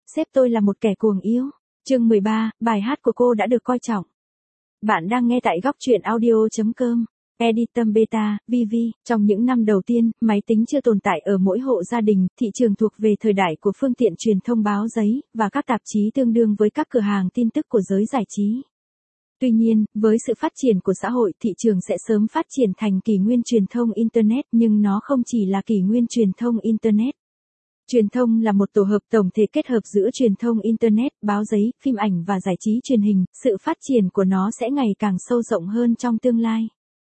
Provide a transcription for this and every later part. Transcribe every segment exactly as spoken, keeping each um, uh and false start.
sếp tôi là một kẻ cuồng yêu. Chương mười ba, bài hát của cô đã được coi trọng. Bạn đang nghe tại góc truyện audio chấm com. Editum Beta, vê vê. Trong những năm đầu tiên, máy tính chưa tồn tại ở mỗi hộ gia đình, thị trường thuộc về thời đại của phương tiện truyền thông báo giấy, và các tạp chí tương đương với các cửa hàng tin tức của giới giải trí. Tuy nhiên, với sự phát triển của xã hội, thị trường sẽ sớm phát triển thành kỷ nguyên truyền thông Internet, nhưng nó không chỉ là kỷ nguyên truyền thông Internet. Truyền thông là một tổ hợp tổng thể kết hợp giữa truyền thông Internet, báo giấy, phim ảnh và giải trí truyền hình, sự phát triển của nó sẽ ngày càng sâu rộng hơn trong tương lai.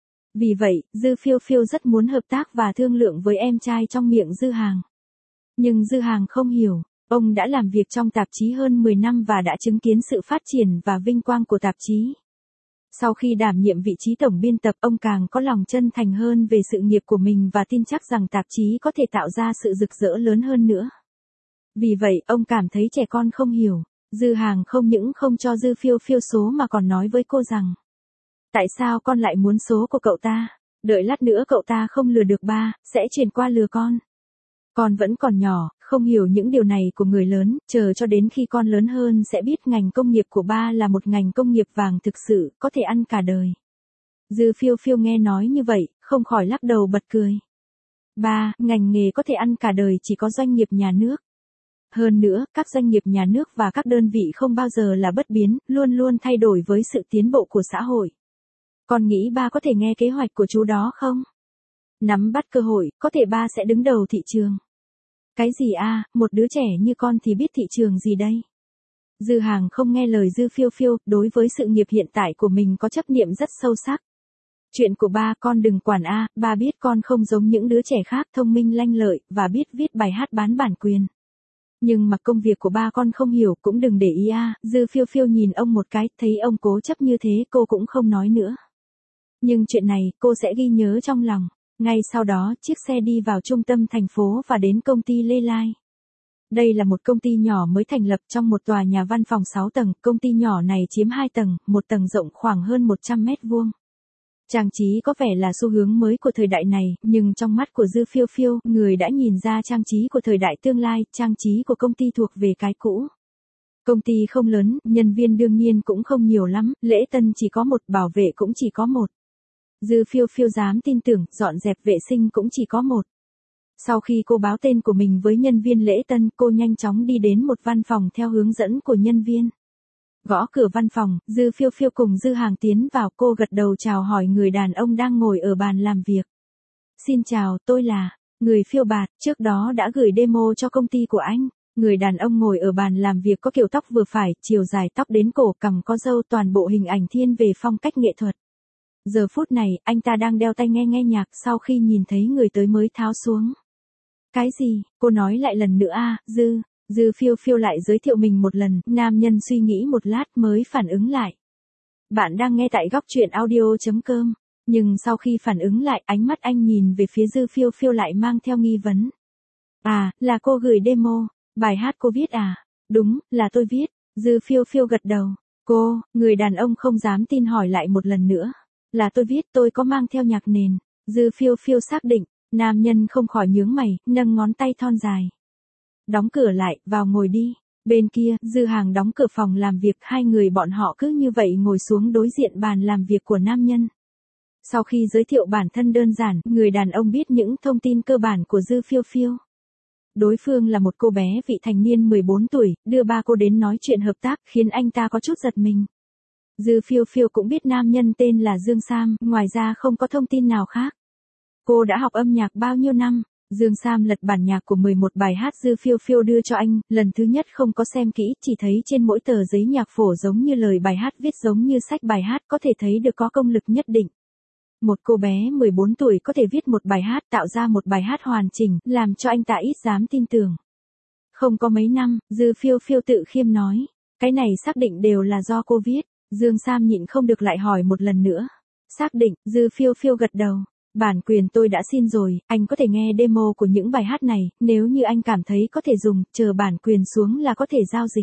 Vì vậy, Dư Phiêu Phiêu rất muốn hợp tác và thương lượng với em trai trong miệng Dư Hàng. Nhưng Dư Hàng không hiểu, ông đã làm việc trong tạp chí hơn mười năm và đã chứng kiến sự phát triển và vinh quang của tạp chí. Sau khi đảm nhiệm vị trí tổng biên tập, ông càng có lòng chân thành hơn về sự nghiệp của mình và tin chắc rằng tạp chí có thể tạo ra sự rực rỡ lớn hơn nữa. Vì vậy, ông cảm thấy trẻ con không hiểu. Dư Hàng không những không cho Dư Phiêu Phiêu số mà còn nói với cô rằng: tại sao con lại muốn số của cậu ta? Đợi lát nữa cậu ta không lừa được ba, sẽ chuyển qua lừa con. Con vẫn còn nhỏ, không hiểu những điều này của người lớn, chờ cho đến khi con lớn hơn sẽ biết ngành công nghiệp của ba là một ngành công nghiệp vàng thực sự, có thể ăn cả đời. Dư Phiêu Phiêu nghe nói như vậy, không khỏi lắc đầu bật cười. Ba, ngành nghề có thể ăn cả đời chỉ có doanh nghiệp nhà nước. Hơn nữa, các doanh nghiệp nhà nước và các đơn vị không bao giờ là bất biến, luôn luôn thay đổi với sự tiến bộ của xã hội. Con nghĩ ba có thể nghe kế hoạch của chú đó không? Nắm bắt cơ hội, có thể ba sẽ đứng đầu thị trường. Cái gì a, một đứa trẻ như con thì biết thị trường gì đây? Dư Hàng không nghe lời Dư Phiêu Phiêu, đối với sự nghiệp hiện tại của mình có chấp niệm rất sâu sắc. Chuyện của ba con đừng quản a, ba biết con không giống những đứa trẻ khác, thông minh lanh lợi, và biết viết bài hát bán bản quyền. Nhưng mà công việc của ba con không hiểu, cũng đừng để ý a. Dư Phiêu Phiêu nhìn ông một cái, thấy ông cố chấp như thế, cô cũng không nói nữa. Nhưng chuyện này, cô sẽ ghi nhớ trong lòng. Ngay sau đó, chiếc xe đi vào trung tâm thành phố và đến công ty Lê Lai. Đây là một công ty nhỏ mới thành lập trong một tòa nhà văn phòng sáu tầng, công ty nhỏ này chiếm hai tầng, một tầng rộng khoảng hơn một trăm mét vuông. Trang trí có vẻ là xu hướng mới của thời đại này, nhưng trong mắt của Dư Phiêu Phiêu, người đã nhìn ra trang trí của thời đại tương lai, trang trí của công ty thuộc về cái cũ. Công ty không lớn, nhân viên đương nhiên cũng không nhiều lắm, lễ tân chỉ có một, bảo vệ cũng chỉ có một. Dư Phiêu Phiêu dám tin tưởng, dọn dẹp vệ sinh cũng chỉ có một. Sau khi cô báo tên của mình với nhân viên lễ tân, cô nhanh chóng đi đến một văn phòng theo hướng dẫn của nhân viên. Gõ cửa văn phòng, Dư Phiêu Phiêu cùng Dư Hàng tiến vào, cô gật đầu chào hỏi người đàn ông đang ngồi ở bàn làm việc. Xin chào, tôi là người Phiêu Bạt, trước đó đã gửi demo cho công ty của anh. Người đàn ông ngồi ở bàn làm việc có kiểu tóc vừa phải, chiều dài tóc đến cổ, cằm có râu, toàn bộ hình ảnh thiên về phong cách nghệ thuật. Giờ phút này, anh ta đang đeo tai nghe nghe nhạc, sau khi nhìn thấy người tới mới tháo xuống. Cái gì? Cô nói lại lần nữa a, Dư. Dư Phiêu Phiêu lại giới thiệu mình một lần, nam nhân suy nghĩ một lát mới phản ứng lại. Bạn đang nghe tại góc truyện audio chấm com. Nhưng sau khi phản ứng lại, ánh mắt anh nhìn về phía Dư Phiêu Phiêu lại mang theo nghi vấn. À, là cô gửi demo, bài hát cô viết à? Đúng, là tôi viết. Dư Phiêu Phiêu gật đầu. Cô, người đàn ông không dám tin hỏi lại một lần nữa. Là tôi viết, tôi có mang theo nhạc nền. Dư Phiêu Phiêu xác định, nam nhân không khỏi nhướng mày, nâng ngón tay thon dài. Đóng cửa lại, vào ngồi đi. Bên kia, Dư Hàng đóng cửa phòng làm việc, hai người bọn họ cứ như vậy ngồi xuống đối diện bàn làm việc của nam nhân. Sau khi giới thiệu bản thân đơn giản, người đàn ông biết những thông tin cơ bản của Dư Phiêu Phiêu. Đối phương là một cô bé vị thành niên mười bốn tuổi, đưa ba cô đến nói chuyện hợp tác, khiến anh ta có chút giật mình. Dư Phiêu Phiêu cũng biết nam nhân tên là Dương Sam, ngoài ra không có thông tin nào khác. Cô đã học âm nhạc bao nhiêu năm? Dương Sam lật bản nhạc của mười một bài hát Dư Phiêu Phiêu đưa cho anh, lần thứ nhất không có xem kỹ, chỉ thấy trên mỗi tờ giấy nhạc phổ giống như lời bài hát viết giống như sách bài hát, có thể thấy được có công lực nhất định. Một cô bé mười bốn tuổi có thể viết một bài hát, tạo ra một bài hát hoàn chỉnh, làm cho anh ta ít dám tin tưởng. Không có mấy năm, Dư Phiêu Phiêu tự khiêm nói, cái này xác định đều là do cô viết. Dương Sam nhịn không được lại hỏi một lần nữa. Xác định, Dư Phiêu Phiêu gật đầu. Bản quyền tôi đã xin rồi, anh có thể nghe demo của những bài hát này, nếu như anh cảm thấy có thể dùng, chờ bản quyền xuống là có thể giao dịch.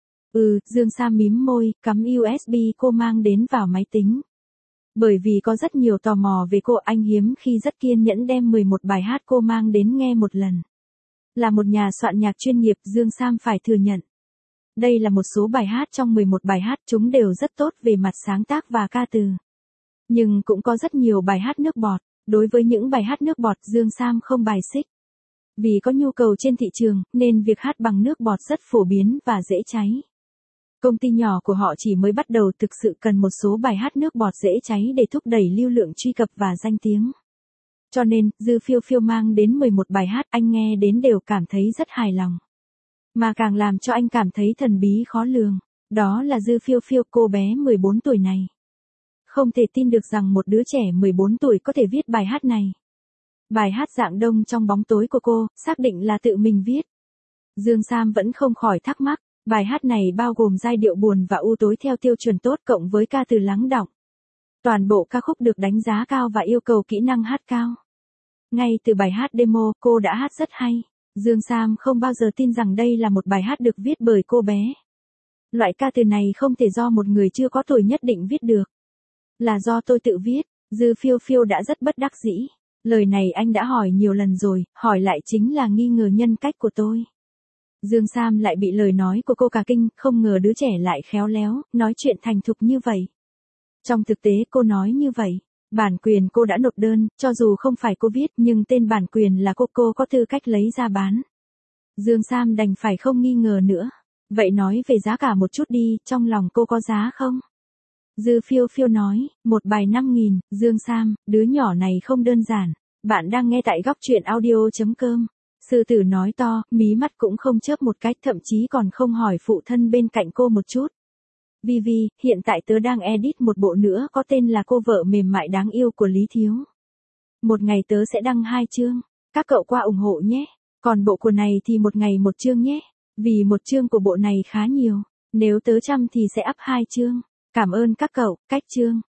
Ừ, Dương Sam mím môi, cắm u ét bê cô mang đến vào máy tính. Bởi vì có rất nhiều tò mò về cô, anh hiếm khi rất kiên nhẫn đem mười một bài hát cô mang đến nghe một lần. Là một nhà soạn nhạc chuyên nghiệp, Dương Sam phải thừa nhận. Đây là một số bài hát trong mười một bài hát, chúng đều rất tốt về mặt sáng tác và ca từ. Nhưng cũng có rất nhiều bài hát nước bọt. Đối với những bài hát nước bọt, Dương Sam không bài xích. Vì có nhu cầu trên thị trường, nên việc hát bằng nước bọt rất phổ biến và dễ cháy. Công ty nhỏ của họ chỉ mới bắt đầu thực sự cần một số bài hát nước bọt dễ cháy để thúc đẩy lưu lượng truy cập và danh tiếng. Cho nên, Dư Phiêu Phiêu mang đến mười một bài hát, anh nghe đến đều cảm thấy rất hài lòng. Mà càng làm cho anh cảm thấy thần bí khó lường, đó là Dư Phiêu Phiêu, cô bé mười bốn tuổi này. Không thể tin được rằng một đứa trẻ mười bốn tuổi có thể viết bài hát này. Bài hát Dạng Đông trong bóng tối của cô, xác định là tự mình viết. Dương Sam vẫn không khỏi thắc mắc, bài hát này bao gồm giai điệu buồn và u tối theo tiêu chuẩn tốt cộng với ca từ lắng đọng. Toàn bộ ca khúc được đánh giá cao và yêu cầu kỹ năng hát cao. Ngay từ bài hát demo, cô đã hát rất hay. Dương Sam không bao giờ tin rằng đây là một bài hát được viết bởi cô bé. Loại ca từ này không thể do một người chưa có tuổi nhất định viết được. Là do tôi tự viết. Dư Phiêu Phiêu đã rất bất đắc dĩ. Lời này anh đã hỏi nhiều lần rồi, hỏi lại chính là nghi ngờ nhân cách của tôi. Dương Sam lại bị lời nói của cô cả kinh, không ngờ đứa trẻ lại khéo léo, nói chuyện thành thục như vậy. Trong thực tế cô nói như vậy, bản quyền cô đã nộp đơn, cho dù không phải cô viết nhưng tên bản quyền là cô, cô có tư cách lấy ra bán. Dương Sam đành phải không nghi ngờ nữa. Vậy nói về giá cả một chút đi, trong lòng cô có giá không? Dư Phiêu Phiêu nói, một bài năm nghìn, Dương Sam, đứa nhỏ này không đơn giản. Bạn đang nghe tại góc truyện audio chấm com. Sư tử nói to, mí mắt cũng không chớp một cách, thậm chí còn không hỏi phụ thân bên cạnh cô một chút. Vivi, hiện tại tớ đang edit một bộ nữa có tên là Cô vợ mềm mại đáng yêu của Lý Thiếu. Một ngày tớ sẽ đăng hai chương, các cậu qua ủng hộ nhé. Còn bộ của này thì một ngày một chương nhé. Vì một chương của bộ này khá nhiều, nếu tớ chăm thì sẽ up hai chương. Cảm ơn các cậu, cách chương.